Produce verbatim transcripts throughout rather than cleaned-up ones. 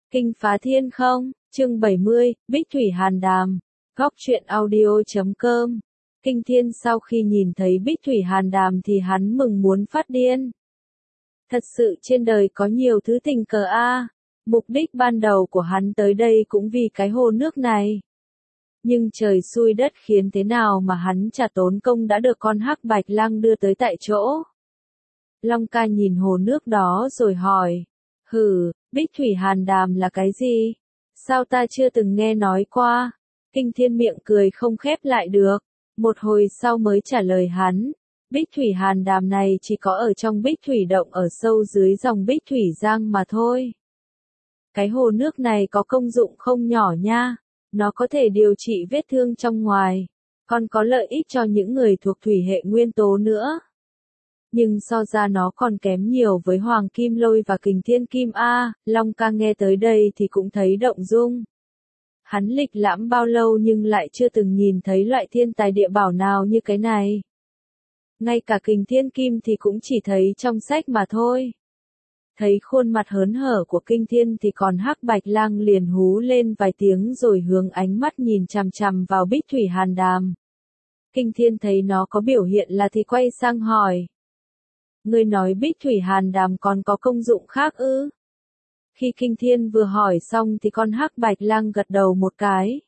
Kinh phá thiên không, chương bảy mươi, Bích Thủy Hàn Đàm, góc truyện audio.com. Kinh Thiên sau khi nhìn thấy Bích Thủy Hàn Đàm thì hắn mừng muốn phát điên. Thật sự trên đời có nhiều thứ tình cờ a. Mục đích ban đầu của hắn tới đây cũng vì cái hồ nước này. Nhưng trời xui đất khiến thế nào mà hắn chả tốn công đã được con hắc bạch lang đưa tới tại chỗ. Long ca nhìn hồ nước đó rồi hỏi. Hừ, Bích Thủy Hàn Đàm là cái gì? Sao ta chưa từng nghe nói qua? Kinh Thiên miệng cười không khép lại được. Một hồi sau mới trả lời hắn. Bích Thủy Hàn Đàm này chỉ có ở trong Bích Thủy Động ở sâu dưới dòng Bích Thủy Giang mà thôi. Cái hồ nước này có công dụng không nhỏ nha. Nó có thể điều trị vết thương trong ngoài. Còn có lợi ích cho những người thuộc thủy hệ nguyên tố nữa. Nhưng so ra nó còn kém nhiều với Hoàng Kim Lôi và Kình Thiên Kim A. Long ca nghe tới đây thì cũng thấy động dung. Hắn lịch lãm bao lâu nhưng lại chưa từng nhìn thấy loại thiên tài địa bảo nào như cái này. Ngay cả Kình Thiên Kim thì cũng chỉ thấy trong sách mà thôi. Thấy khuôn mặt hớn hở của Kinh Thiên thì còn hắc bạch lang liền hú lên vài tiếng rồi hướng ánh mắt nhìn chằm chằm vào Bích Thủy Hàn Đàm. Kinh Thiên thấy nó có biểu hiện là thì quay sang hỏi. Ngươi nói Bích Thủy Hàn Đàm còn có công dụng khác ư? Khi Kinh Thiên vừa hỏi xong thì con hắc bạch lang gật đầu một cái.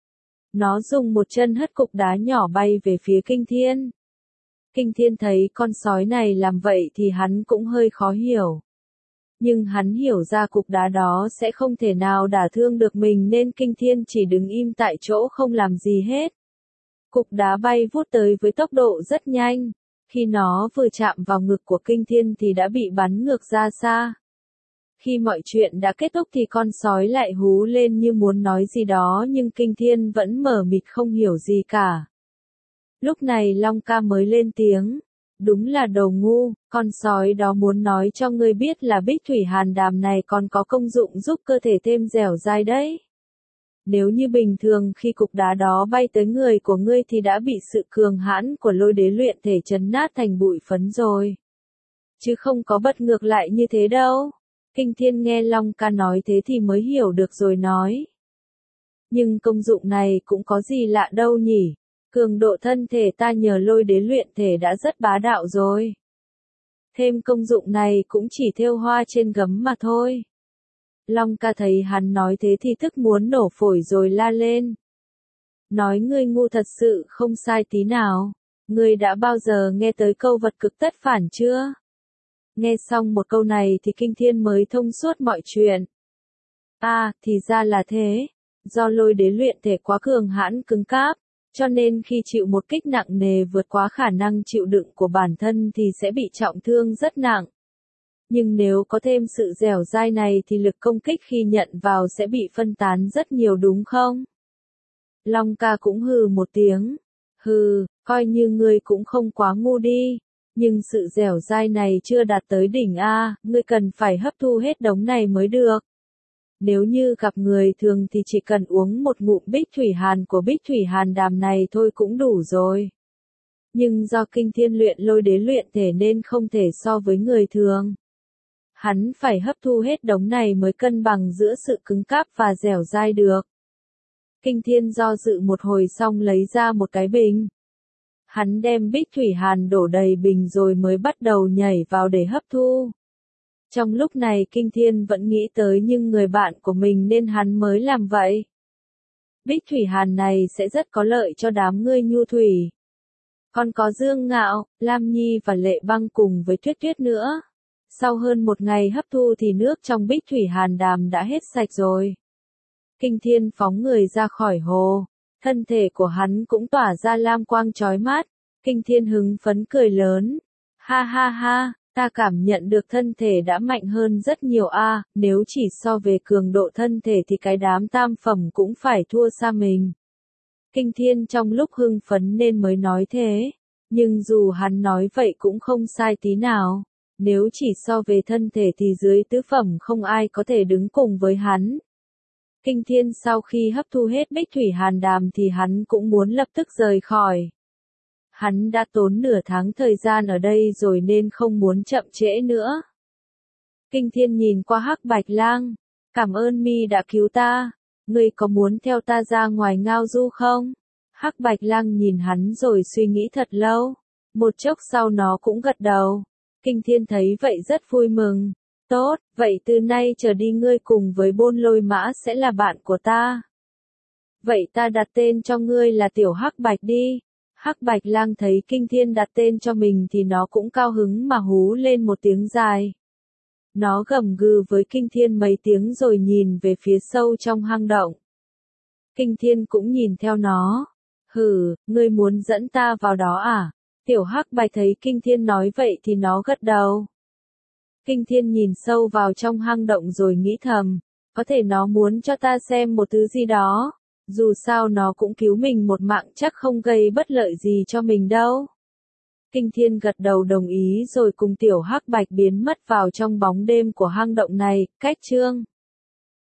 Nó dùng một chân hất cục đá nhỏ bay về phía Kinh Thiên. Kinh Thiên thấy con sói này làm vậy thì hắn cũng hơi khó hiểu. Nhưng hắn hiểu ra cục đá đó sẽ không thể nào đả thương được mình nên Kinh Thiên chỉ đứng im tại chỗ không làm gì hết. Cục đá bay vút tới với tốc độ rất nhanh. Khi nó vừa chạm vào ngực của Kinh Thiên thì đã bị bắn ngược ra xa. Khi mọi chuyện đã kết thúc thì con sói lại hú lên như muốn nói gì đó nhưng Kinh Thiên vẫn mờ mịt không hiểu gì cả. Lúc này Long ca mới lên tiếng. Đúng là đồ ngu, con sói đó muốn nói cho ngươi biết là Bích Thủy Hàn Đàm này còn có công dụng giúp cơ thể thêm dẻo dai đấy. Nếu như bình thường khi cục đá đó bay tới người của ngươi thì đã bị sự cường hãn của lôi đế luyện thể chấn nát thành bụi phấn rồi. Chứ không có bật ngược lại như thế đâu. Kinh Thiên nghe Long ca nói thế thì mới hiểu được rồi nói. Nhưng công dụng này cũng có gì lạ đâu nhỉ? Cường độ thân thể ta nhờ lôi đế luyện thể đã rất bá đạo rồi. Thêm công dụng này cũng chỉ thêu hoa trên gấm mà thôi. Long ca thấy hắn nói thế thì tức muốn nổ phổi rồi la lên. Nói ngươi ngu thật sự không sai tí nào. Ngươi đã bao giờ nghe tới câu vật cực tất phản chưa? Nghe xong một câu này thì Kinh Thiên mới thông suốt mọi chuyện. À, thì ra là thế. Do lôi đế luyện thể quá cường hãn cứng cáp, cho nên khi chịu một kích nặng nề vượt quá khả năng chịu đựng của bản thân thì sẽ bị trọng thương rất nặng. Nhưng nếu có thêm sự dẻo dai này thì lực công kích khi nhận vào sẽ bị phân tán rất nhiều đúng không? Long ca cũng hừ một tiếng. Hừ, coi như ngươi cũng không quá ngu đi. Nhưng sự dẻo dai này chưa đạt tới đỉnh A, ngươi cần phải hấp thu hết đống này mới được. Nếu như gặp người thường thì chỉ cần uống một ngụm Bích Thủy Hàn của Bích Thủy Hàn Đàm này thôi cũng đủ rồi. Nhưng do Kinh Thiên luyện lôi đế luyện thể nên không thể so với người thường. Hắn phải hấp thu hết đống này mới cân bằng giữa sự cứng cáp và dẻo dai được. Kinh Thiên do dự một hồi xong lấy ra một cái bình. Hắn đem Bích Thủy Hàn đổ đầy bình rồi mới bắt đầu nhảy vào để hấp thu. Trong lúc này Kinh Thiên vẫn nghĩ tới nhưng người bạn của mình nên hắn mới làm vậy. Bích Thủy Hàn này sẽ rất có lợi cho đám ngươi nhu thủy. Còn có Dương Ngạo, Lam Nhi và Lệ Băng cùng với Tuyết Tuyết nữa. Sau hơn một ngày hấp thu thì nước trong Bích Thủy Hàn Đàm đã hết sạch rồi. Kinh Thiên phóng người ra khỏi hồ. Thân thể của hắn cũng tỏa ra lam quang chói mắt. Kinh Thiên hứng phấn cười lớn. Ha ha ha, ta cảm nhận được thân thể đã mạnh hơn rất nhiều a. Nếu chỉ so về cường độ thân thể thì cái đám tam phẩm cũng phải thua xa mình. Kinh Thiên trong lúc hưng phấn nên mới nói thế. Nhưng dù hắn nói vậy cũng không sai tí nào. Nếu chỉ so về thân thể thì dưới tứ phẩm không ai có thể đứng cùng với hắn. Kinh Thiên sau khi hấp thu hết Bích Thủy Hàn Đàm thì hắn cũng muốn lập tức rời khỏi. Hắn đã tốn nửa tháng thời gian ở đây rồi nên không muốn chậm trễ nữa. Kinh Thiên nhìn qua hắc bạch lang. Cảm ơn mi đã cứu ta, ngươi có muốn theo ta ra ngoài ngao du không? Hắc Bạch Lang nhìn hắn rồi suy nghĩ thật lâu, một chốc sau nó cũng gật đầu. Kinh Thiên thấy vậy rất vui mừng. Tốt, vậy từ nay trở đi ngươi cùng với Bôn Lôi Mã sẽ là bạn của ta. Vậy ta đặt tên cho ngươi là Tiểu Hắc Bạch đi. Hắc Bạch Lang thấy Kinh Thiên đặt tên cho mình thì nó cũng cao hứng mà hú lên một tiếng dài. Nó gầm gừ với Kinh Thiên mấy tiếng rồi nhìn về phía sâu trong hang động. Kinh Thiên cũng nhìn theo nó. Hừ, ngươi muốn dẫn ta vào đó à? Tiểu Hắc Bạch thấy Kinh Thiên nói vậy thì nó gật đầu. Kinh Thiên nhìn sâu vào trong hang động rồi nghĩ thầm, có thể nó muốn cho ta xem một thứ gì đó, dù sao nó cũng cứu mình một mạng chắc không gây bất lợi gì cho mình đâu. Kinh Thiên gật đầu đồng ý rồi cùng Tiểu Hắc Bạch biến mất vào trong bóng đêm của hang động này, cách chương